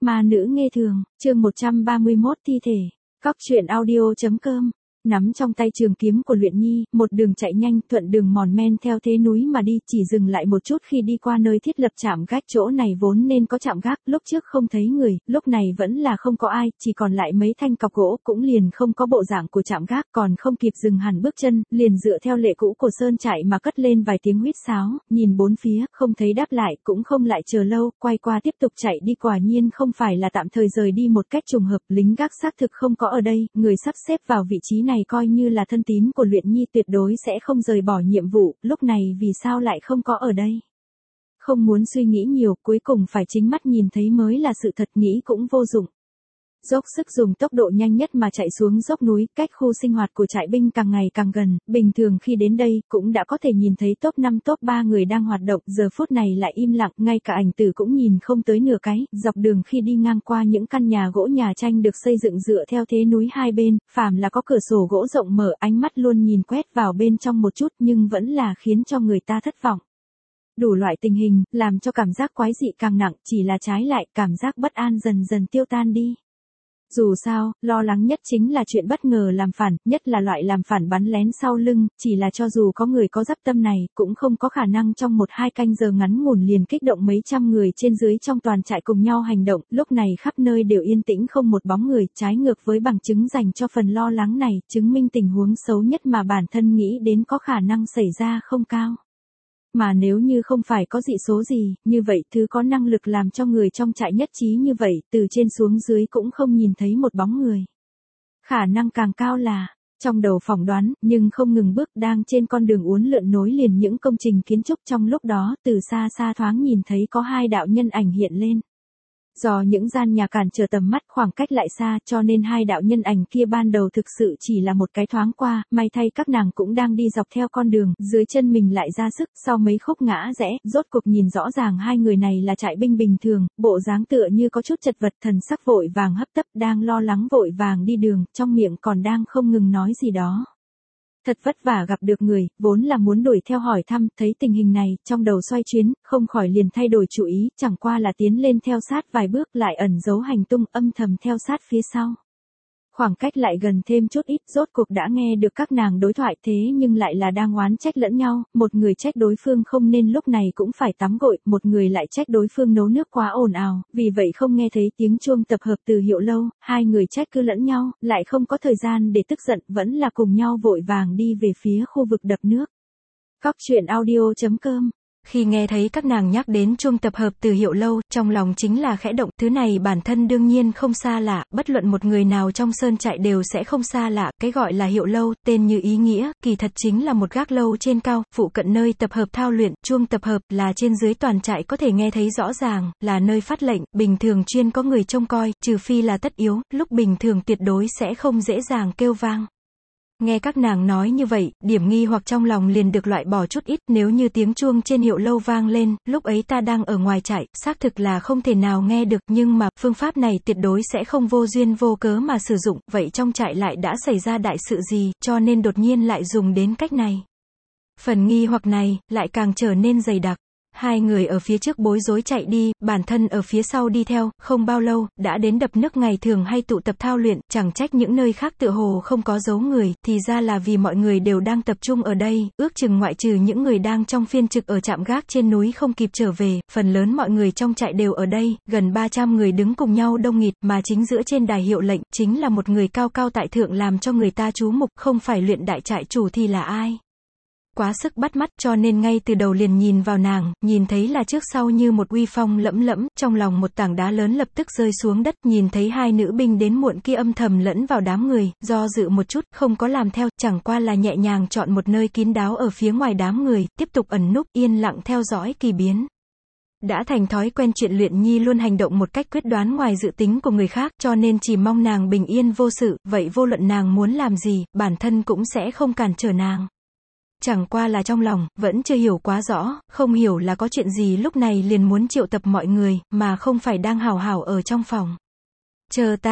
Ma nữ nghe thường, chương 131 thi thể. Các truyện audio.com. Nắm trong tay trường kiếm của Luyện Nhi, một đường chạy nhanh, thuận đường mòn men theo thế núi mà đi, chỉ dừng lại một chút khi đi qua nơi thiết lập trạm gác. Chỗ này vốn nên có trạm gác, lúc trước không thấy người, lúc này vẫn là không có ai, chỉ còn lại mấy thanh cọc gỗ, cũng liền không có bộ dạng của trạm gác, còn không kịp dừng hẳn bước chân, liền dựa theo lệ cũ của sơn trại mà cất lên vài tiếng huýt sáo, nhìn bốn phía, không thấy đáp lại, cũng không lại chờ lâu, quay qua tiếp tục chạy đi. Quả nhiên không phải là tạm thời rời đi một cách trùng hợp, lính gác xác thực không có ở đây, người sắp xếp vào vị trí này coi như là thân tín của Luyện Nhi tuyệt đối sẽ không rời bỏ nhiệm vụ, lúc này vì sao lại không có ở đây? Không muốn suy nghĩ nhiều, cuối cùng phải chính mắt nhìn thấy mới là sự thật, nghĩ cũng vô dụng. Dốc sức dùng tốc độ nhanh nhất mà chạy xuống dốc núi, cách khu sinh hoạt của trại binh càng ngày càng gần, bình thường khi đến đây, cũng đã có thể nhìn thấy top 5 top 3 người đang hoạt động, giờ phút này lại im lặng, ngay cả ảnh tử cũng nhìn không tới nửa cái, dọc đường khi đi ngang qua những căn nhà gỗ nhà tranh được xây dựng dựa theo thế núi hai bên, phàm là có cửa sổ gỗ rộng mở, ánh mắt luôn nhìn quét vào bên trong một chút nhưng vẫn là khiến cho người ta thất vọng. Đủ loại tình hình, làm cho cảm giác quái dị càng nặng, chỉ là trái lại, cảm giác bất an dần dần tiêu tan đi. Dù sao, lo lắng nhất chính là chuyện bất ngờ làm phản, nhất là loại làm phản bắn lén sau lưng, chỉ là cho dù có người có dắp tâm này, cũng không có khả năng trong 1-2 canh giờ ngắn ngủn liền kích động mấy trăm người trên dưới trong toàn trại cùng nhau hành động, lúc này khắp nơi đều yên tĩnh không một bóng người, trái ngược với bằng chứng dành cho phần lo lắng này, chứng minh tình huống xấu nhất mà bản thân nghĩ đến có khả năng xảy ra không cao. Mà nếu như không phải có dị số gì, như vậy thứ có năng lực làm cho người trong trại nhất trí như vậy, từ trên xuống dưới cũng không nhìn thấy một bóng người. Khả năng càng cao là, trong đầu phỏng đoán, nhưng không ngừng bước, đang trên con đường uốn lượn nối liền những công trình kiến trúc, trong lúc đó, từ xa xa thoáng nhìn thấy có hai đạo nhân ảnh hiện lên. Do những gian nhà cản trở tầm mắt, khoảng cách lại xa, cho nên hai đạo nhân ảnh kia ban đầu thực sự chỉ là một cái thoáng qua, may thay các nàng cũng đang đi dọc theo con đường, dưới chân mình lại ra sức, sau mấy khúc ngã rẽ, rốt cuộc nhìn rõ ràng hai người này là trại binh bình thường, bộ dáng tựa như có chút chật vật, thần sắc vội vàng hấp tấp, đang lo lắng vội vàng đi đường, trong miệng còn đang không ngừng nói gì đó. Thật vất vả gặp được người, vốn là muốn đuổi theo hỏi thăm, thấy tình hình này, trong đầu xoay chuyến, không khỏi liền thay đổi chủ ý, chẳng qua là tiến lên theo sát vài bước, lại ẩn giấu hành tung, âm thầm theo sát phía sau. Khoảng cách lại gần thêm chút ít, rốt cuộc đã nghe được các nàng đối thoại, thế nhưng lại là đang oán trách lẫn nhau, một người trách đối phương không nên lúc này cũng phải tắm gội, một người lại trách đối phương nấu nước quá ồn ào, vì vậy không nghe thấy tiếng chuông tập hợp từ hiệu lâu, hai người trách cứ lẫn nhau, lại không có thời gian để tức giận, vẫn là cùng nhau vội vàng đi về phía khu vực đập nước. Các truyện audio.com. Khi nghe thấy các nàng nhắc đến chuông tập hợp từ hiệu lâu, trong lòng chính là khẽ động, thứ này bản thân đương nhiên không xa lạ, bất luận một người nào trong sơn trại đều sẽ không xa lạ, cái gọi là hiệu lâu, tên như ý nghĩa, kỳ thật chính là một gác lâu trên cao, phụ cận nơi tập hợp thao luyện, chuông tập hợp là trên dưới toàn trại có thể nghe thấy rõ ràng, là nơi phát lệnh, bình thường chuyên có người trông coi, trừ phi là tất yếu, lúc bình thường tuyệt đối sẽ không dễ dàng kêu vang. Nghe các nàng nói như vậy, điểm nghi hoặc trong lòng liền được loại bỏ chút ít, nếu như tiếng chuông trên hiệu lâu vang lên, lúc ấy ta đang ở ngoài trại, xác thực là không thể nào nghe được, nhưng mà, phương pháp này tuyệt đối sẽ không vô duyên vô cớ mà sử dụng, vậy trong trại lại đã xảy ra đại sự gì, cho nên đột nhiên lại dùng đến cách này. Phần nghi hoặc này, lại càng trở nên dày đặc. Hai người ở phía trước bối rối chạy đi, bản thân ở phía sau đi theo, không bao lâu, đã đến đập nước ngày thường hay tụ tập thao luyện, chẳng trách những nơi khác tựa hồ không có dấu người, thì ra là vì mọi người đều đang tập trung ở đây, ước chừng ngoại trừ những người đang trong phiên trực ở trạm gác trên núi không kịp trở về, phần lớn mọi người trong trại đều ở đây, gần 300 người đứng cùng nhau đông nghịt, mà chính giữa trên đài hiệu lệnh, chính là một người cao cao tại thượng làm cho người ta chú mục, không phải Luyện đại trại chủ thì là ai? Quá sức bắt mắt, cho nên ngay từ đầu liền nhìn vào nàng, nhìn thấy là trước sau như một uy phong lẫm lẫm, trong lòng một tảng đá lớn lập tức rơi xuống đất, nhìn thấy hai nữ binh đến muộn kia âm thầm lẫn vào đám người, do dự một chút, không có làm theo, chẳng qua là nhẹ nhàng chọn một nơi kín đáo ở phía ngoài đám người, tiếp tục ẩn núp, yên lặng theo dõi kỳ biến. Đã thành thói quen chuyện Luyện Nhi luôn hành động một cách quyết đoán ngoài dự tính của người khác, cho nên chỉ mong nàng bình yên vô sự, vậy vô luận nàng muốn làm gì, bản thân cũng sẽ không cản trở nàng. Chẳng qua là trong lòng, vẫn chưa hiểu quá rõ, không hiểu là có chuyện gì lúc này liền muốn triệu tập mọi người, mà không phải đang hào hào ở trong phòng. Chờ ta,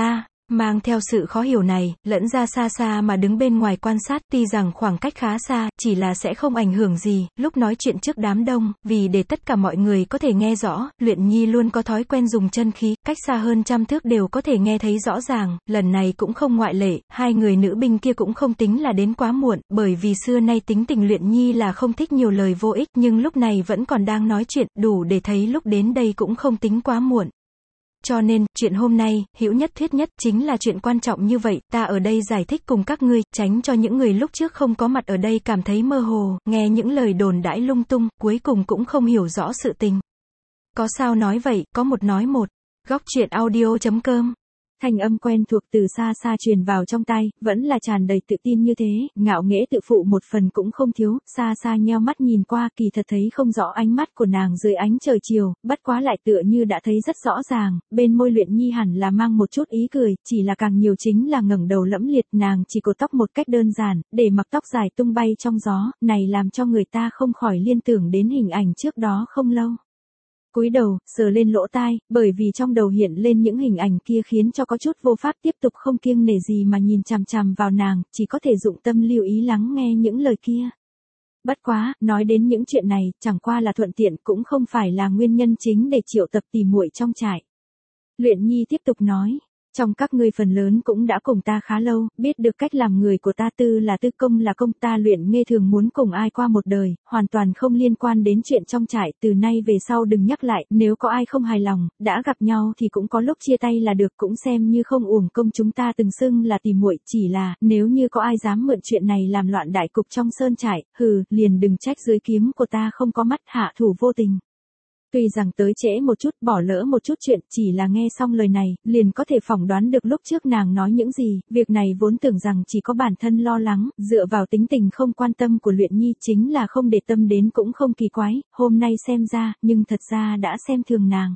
Mang theo sự khó hiểu này, lẫn ra xa xa mà đứng bên ngoài quan sát, tuy rằng khoảng cách khá xa, chỉ là sẽ không ảnh hưởng gì, lúc nói chuyện trước đám đông, vì để tất cả mọi người có thể nghe rõ, Luyện Nhi luôn có thói quen dùng chân khí, cách xa hơn trăm thước đều có thể nghe thấy rõ ràng, lần này cũng không ngoại lệ, hai người nữ binh kia cũng không tính là đến quá muộn, bởi vì xưa nay tính tình Luyện Nhi là không thích nhiều lời vô ích, nhưng lúc này vẫn còn đang nói chuyện, đủ để thấy lúc đến đây cũng không tính quá muộn. Cho nên, chuyện hôm nay, hữu nhất thuyết nhất, chính là chuyện quan trọng như vậy, ta ở đây giải thích cùng các ngươi, tránh cho những người lúc trước không có mặt ở đây cảm thấy mơ hồ, nghe những lời đồn đãi lung tung, cuối cùng cũng không hiểu rõ sự tình. Có sao nói vậy, có một nói một. Góc truyện audio.com. Thanh âm quen thuộc từ xa xa truyền vào trong tai, vẫn là tràn đầy tự tin như thế, ngạo nghễ tự phụ một phần cũng không thiếu, xa xa nheo mắt nhìn qua, kỳ thật thấy không rõ ánh mắt của nàng dưới ánh trời chiều, bất quá lại tựa như đã thấy rất rõ ràng, bên môi Luyện Nhi hẳn là mang một chút ý cười, chỉ là càng nhiều chính là ngẩng đầu lẫm liệt, nàng chỉ cột tóc một cách đơn giản, để mặc tóc dài tung bay trong gió, này làm cho người ta không khỏi liên tưởng đến hình ảnh trước đó không lâu. Cúi đầu, sờ lên lỗ tai, bởi vì trong đầu hiện lên những hình ảnh kia khiến cho có chút vô pháp tiếp tục không kiêng nể gì mà nhìn chằm chằm vào nàng, chỉ có thể dụng tâm lưu ý lắng nghe những lời kia. Bất quá, nói đến những chuyện này, chẳng qua là thuận tiện cũng không phải là nguyên nhân chính để triệu tập tỉ muội trong trại. Luyện Nhi tiếp tục nói. Trong các ngươi phần lớn cũng đã cùng ta khá lâu, biết được cách làm người của ta, tư là tư, công là công, ta Luyện Nghê thường muốn cùng ai qua một đời, hoàn toàn không liên quan đến chuyện trong trại, từ nay về sau đừng nhắc lại, nếu có ai không hài lòng, đã gặp nhau thì cũng có lúc chia tay là được, cũng xem như không uổng công chúng ta từng xưng là tỉ muội, chỉ là, nếu như có ai dám mượn chuyện này làm loạn đại cục trong sơn trại, liền đừng trách dưới kiếm của ta không có mắt, hạ thủ vô tình. Tuy rằng tới trễ một chút, bỏ lỡ một chút chuyện, chỉ là nghe xong lời này, liền có thể phỏng đoán được lúc trước nàng nói những gì, việc này vốn tưởng rằng chỉ có bản thân lo lắng, dựa vào tính tình không quan tâm của Luyện Nhi chính là không để tâm đến cũng không kỳ quái, hôm nay xem ra, nhưng thật ra đã xem thường nàng.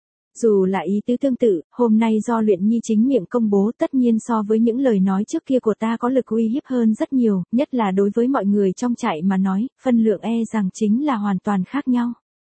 Dù là ý tứ tương tự, hôm nay do Luyện Nhi chính miệng công bố, tất nhiên so với những lời nói trước kia của ta có lực uy hiếp hơn rất nhiều, nhất là đối với mọi người trong trại mà nói, phân lượng rằng chính là hoàn toàn khác nhau.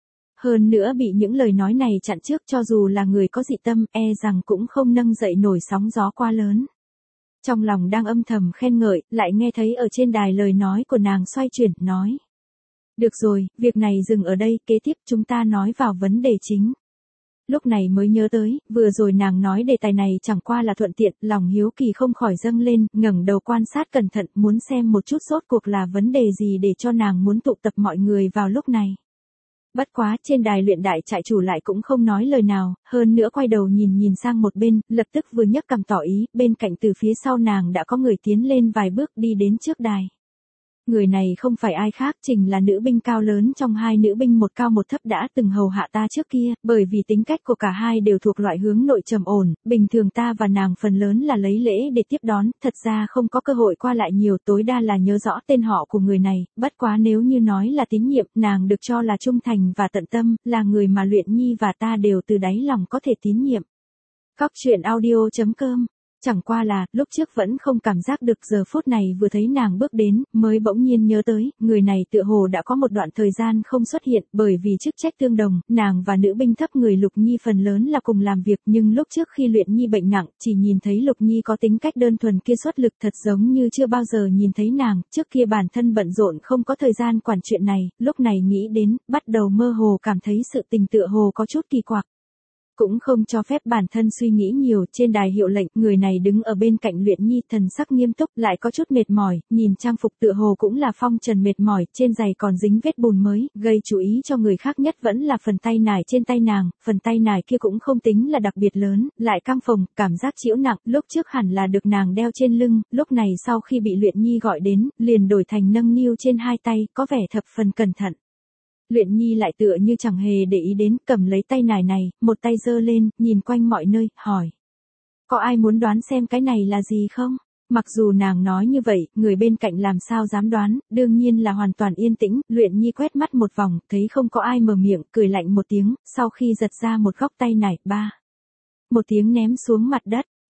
Hơn nữa bị những lời nói này chặn trước, cho dù là người có dị tâm, rằng cũng không nâng dậy nổi sóng gió quá lớn. Trong lòng đang âm thầm khen ngợi, lại nghe thấy ở trên đài lời nói của nàng xoay chuyển, nói. Được rồi, việc này dừng ở đây, kế tiếp chúng ta nói vào vấn đề chính. Lúc này mới nhớ tới, vừa rồi nàng nói đề tài này chẳng qua là thuận tiện, lòng hiếu kỳ không khỏi dâng lên, ngẩng đầu quan sát cẩn thận, muốn xem một chút rốt cuộc là vấn đề gì để cho nàng muốn tụ tập mọi người vào lúc này. Bất quá, trên đài luyện đại trại chủ lại cũng không nói lời nào, hơn nữa quay đầu nhìn sang một bên, lập tức vừa nhấc cằm tỏ ý, bên cạnh từ phía sau nàng đã có người tiến lên vài bước đi đến trước đài. Người này không phải ai khác, chính là nữ binh cao lớn trong hai nữ binh một cao một thấp đã từng hầu hạ ta trước kia, bởi vì tính cách của cả hai đều thuộc loại hướng nội trầm ổn, bình thường ta và nàng phần lớn là lấy lễ để tiếp đón, thật ra không có cơ hội qua lại nhiều, tối đa là nhớ rõ tên họ của người này, bất quá nếu như nói là tín nhiệm, nàng được cho là trung thành và tận tâm, là người mà Luyện Nhi và ta đều từ đáy lòng có thể tín nhiệm. Góc truyện audio.com. Chẳng qua là, lúc trước vẫn không cảm giác được, giờ phút này vừa thấy nàng bước đến, mới bỗng nhiên nhớ tới, người này tựa hồ đã có một đoạn thời gian không xuất hiện, bởi vì chức trách tương đồng, nàng và nữ binh thấp người Lục Nhi phần lớn là cùng làm việc, nhưng lúc trước khi Luyện Nhi bệnh nặng, chỉ nhìn thấy Lục Nhi có tính cách đơn thuần kia xuất lực, thật giống như chưa bao giờ nhìn thấy nàng, trước kia bản thân bận rộn không có thời gian quản chuyện này, lúc này nghĩ đến, bắt đầu mơ hồ cảm thấy sự tình tựa hồ có chút kỳ quặc. Cũng không cho phép bản thân suy nghĩ nhiều, trên đài hiệu lệnh, người này đứng ở bên cạnh Luyện Nhi, thần sắc nghiêm túc, lại có chút mệt mỏi, nhìn trang phục tựa hồ cũng là phong trần mệt mỏi, trên giày còn dính vết bùn mới, gây chú ý cho người khác nhất vẫn là phần tay nải trên tay nàng, phần tay nải kia cũng không tính là đặc biệt lớn, lại căng phồng, cảm giác chịu nặng, lúc trước hẳn là được nàng đeo trên lưng, lúc này sau khi bị Luyện Nhi gọi đến, liền đổi thành nâng niu trên hai tay, có vẻ thập phần cẩn thận. Luyện Nhi lại tựa như chẳng hề để ý đến, cầm lấy tay nải này, một tay giơ lên, nhìn quanh mọi nơi, hỏi. Có ai muốn đoán xem cái này là gì không? Mặc dù nàng nói như vậy, người bên cạnh làm sao dám đoán, đương nhiên là hoàn toàn yên tĩnh, Luyện Nhi quét mắt một vòng, thấy không có ai mở miệng, cười lạnh một tiếng, sau khi giật ra một góc tay nải, ba. Một tiếng ném xuống mặt đất.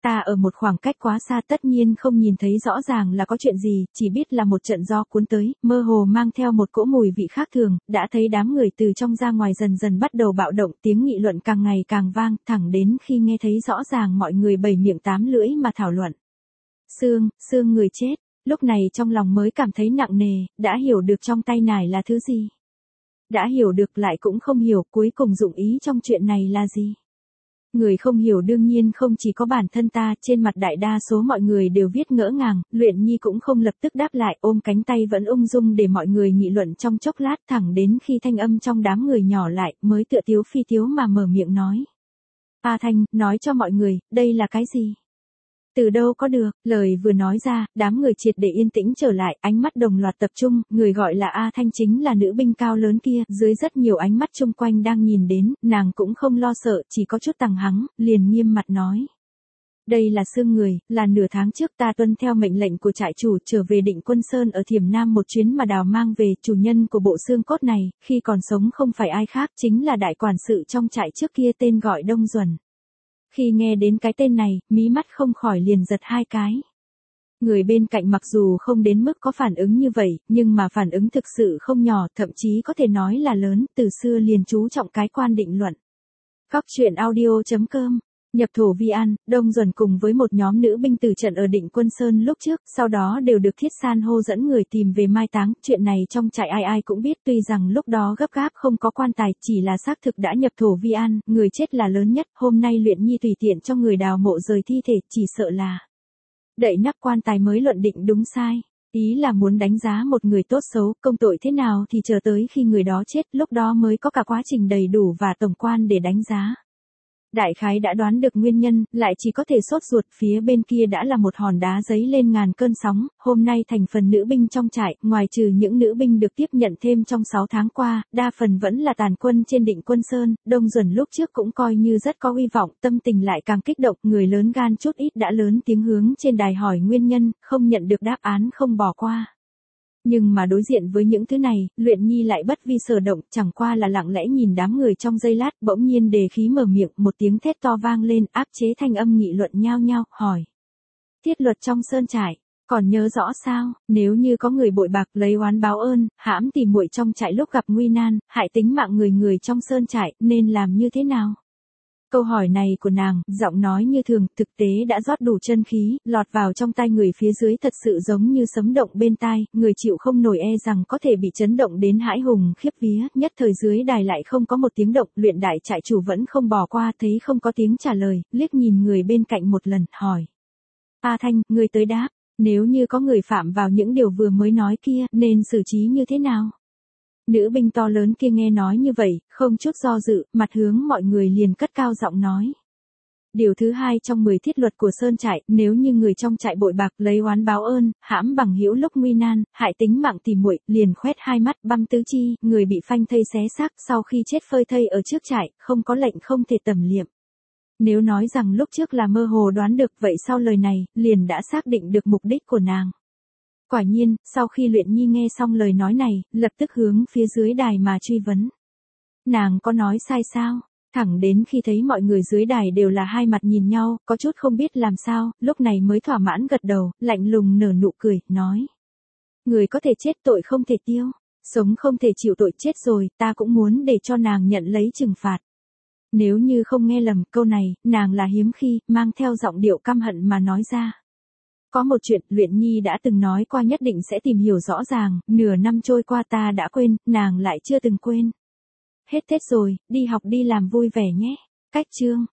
Ta ở một khoảng cách quá xa tất nhiên không nhìn thấy rõ ràng là có chuyện gì, chỉ biết là một trận gió cuốn tới, mơ hồ mang theo một cỗ mùi vị khác thường, đã thấy đám người từ trong ra ngoài dần dần bắt đầu bạo động, tiếng nghị luận càng ngày càng vang, thẳng đến khi nghe thấy rõ ràng mọi người bảy miệng tám lưỡi mà thảo luận. Xương người chết, lúc này trong lòng mới cảm thấy nặng nề, đã hiểu được trong tay nải là thứ gì. Đã hiểu được lại cũng không hiểu cuối cùng dụng ý trong chuyện này là gì. Người không hiểu đương nhiên không chỉ có bản thân ta, trên mặt đại đa số mọi người đều viết ngỡ ngàng, Luyện Nhi cũng không lập tức đáp lại, ôm cánh tay vẫn ung dung để mọi người nghị luận trong chốc lát, thẳng đến khi thanh âm trong đám người nhỏ lại, mới tựa tiếu phi tiếu mà mở miệng nói. A Thanh, nói cho mọi người, đây là cái gì? Từ đâu có được, lời vừa nói ra, đám người triệt để yên tĩnh trở lại, ánh mắt đồng loạt tập trung, người gọi là A Thanh chính là nữ binh cao lớn kia, dưới rất nhiều ánh mắt chung quanh đang nhìn đến, nàng cũng không lo sợ, chỉ có chút tằng hắng, liền nghiêm mặt nói. Đây là xương người, là nửa tháng trước ta tuân theo mệnh lệnh của trại chủ trở về Định Quân Sơn ở Thiểm Nam một chuyến mà đào mang về, chủ nhân của bộ xương cốt này, khi còn sống không phải ai khác, chính là đại quản sự trong trại trước kia tên gọi Đông Duẩn. Khi nghe đến cái tên này, mí mắt không khỏi liền giật hai cái. Người bên cạnh mặc dù không đến mức có phản ứng như vậy, nhưng mà phản ứng thực sự không nhỏ, thậm chí có thể nói là lớn, từ xưa liền chú trọng cái quan định luận. Góc truyện audio.com. Nhập thổ vi an, Đông Duẩn cùng với một nhóm nữ binh tử trận ở Định Quân Sơn lúc trước, sau đó đều được Thiết San hô dẫn người tìm về mai táng, chuyện này trong trại ai ai cũng biết, tuy rằng lúc đó gấp gáp không có quan tài, chỉ là xác thực đã nhập thổ vi an, người chết là lớn nhất, hôm nay Luyện Nhi tùy tiện cho người đào mộ rời thi thể, chỉ sợ là đậy nắp quan tài mới luận định đúng sai. Ý là muốn đánh giá một người tốt xấu, công tội thế nào thì chờ tới khi người đó chết, lúc đó mới có cả quá trình đầy đủ và tổng quan để đánh giá. Đại khái đã đoán được nguyên nhân, lại chỉ có thể sốt ruột, phía bên kia đã là một hòn đá giấy lên ngàn cơn sóng, hôm nay thành phần nữ binh trong trại, ngoài trừ những nữ binh được tiếp nhận thêm trong 6 tháng qua, đa phần vẫn là tàn quân trên Định Quân Sơn, Đông Duẩn lúc trước cũng coi như rất có uy vọng, tâm tình lại càng kích động, người lớn gan chút ít đã lớn tiếng hướng trên đài hỏi nguyên nhân, không nhận được đáp án không bỏ qua. Nhưng mà đối diện với những thứ này, Luyện Nhi lại bất vi sở động, chẳng qua là lặng lẽ nhìn đám người trong giây lát, bỗng nhiên đề khí mở miệng, một tiếng thét to vang lên, áp chế thanh âm nghị luận nhao nhao, hỏi. Thiết luật trong sơn trại, còn nhớ rõ sao, nếu như có người bội bạc lấy oán báo ơn, hãm tìm muội trong trại lúc gặp nguy nan, hại tính mạng người trong sơn trại, nên làm như thế nào? Câu hỏi này của nàng, giọng nói như thường, thực tế đã rót đủ chân khí, lọt vào trong tai người phía dưới thật sự giống như sấm động bên tai, người chịu không nổi e rằng có thể bị chấn động đến hãi hùng khiếp vía, nhất thời dưới đài lại không có một tiếng động, Luyện đại trại chủ vẫn không bỏ qua, thấy không có tiếng trả lời, liếc nhìn người bên cạnh một lần, hỏi. A Thanh, người tới đáp, nếu như có người phạm vào những điều vừa mới nói kia, nên xử trí như thế nào? Nữ binh to lớn kia nghe nói như vậy, không chút do dự, mặt hướng mọi người liền cất cao giọng nói. Điều thứ 2 trong 10 thiết luật của sơn trại, nếu như người trong trại bội bạc lấy oán báo ơn, hãm bằng hữu lúc nguy nan, hại tính mạng tìm muội, liền khoét hai mắt, băm tứ chi, người bị phanh thây xé xác, sau khi chết phơi thây ở trước trại, không có lệnh không thể tẩm liệm. Nếu nói rằng lúc trước là mơ hồ đoán được, vậy sau lời này, liền đã xác định được mục đích của nàng. Quả nhiên, sau khi Luyện Nhi nghe xong lời nói này, lập tức hướng phía dưới đài mà truy vấn. Nàng có nói sai sao? Thẳng đến khi thấy mọi người dưới đài đều là hai mặt nhìn nhau, có chút không biết làm sao, lúc này mới thỏa mãn gật đầu, lạnh lùng nở nụ cười, nói. Người có thể chết tội không thể tiêu, sống không thể chịu tội, chết rồi, ta cũng muốn để cho nàng nhận lấy trừng phạt. Nếu như không nghe lầm, câu này, nàng là hiếm khi, mang theo giọng điệu căm hận mà nói ra. Có một chuyện, Luyện Nhi đã từng nói qua nhất định sẽ tìm hiểu rõ ràng, nửa năm trôi qua ta đã quên, nàng lại chưa từng quên. Hết Tết rồi, đi học đi làm vui vẻ nhé. Cách chương.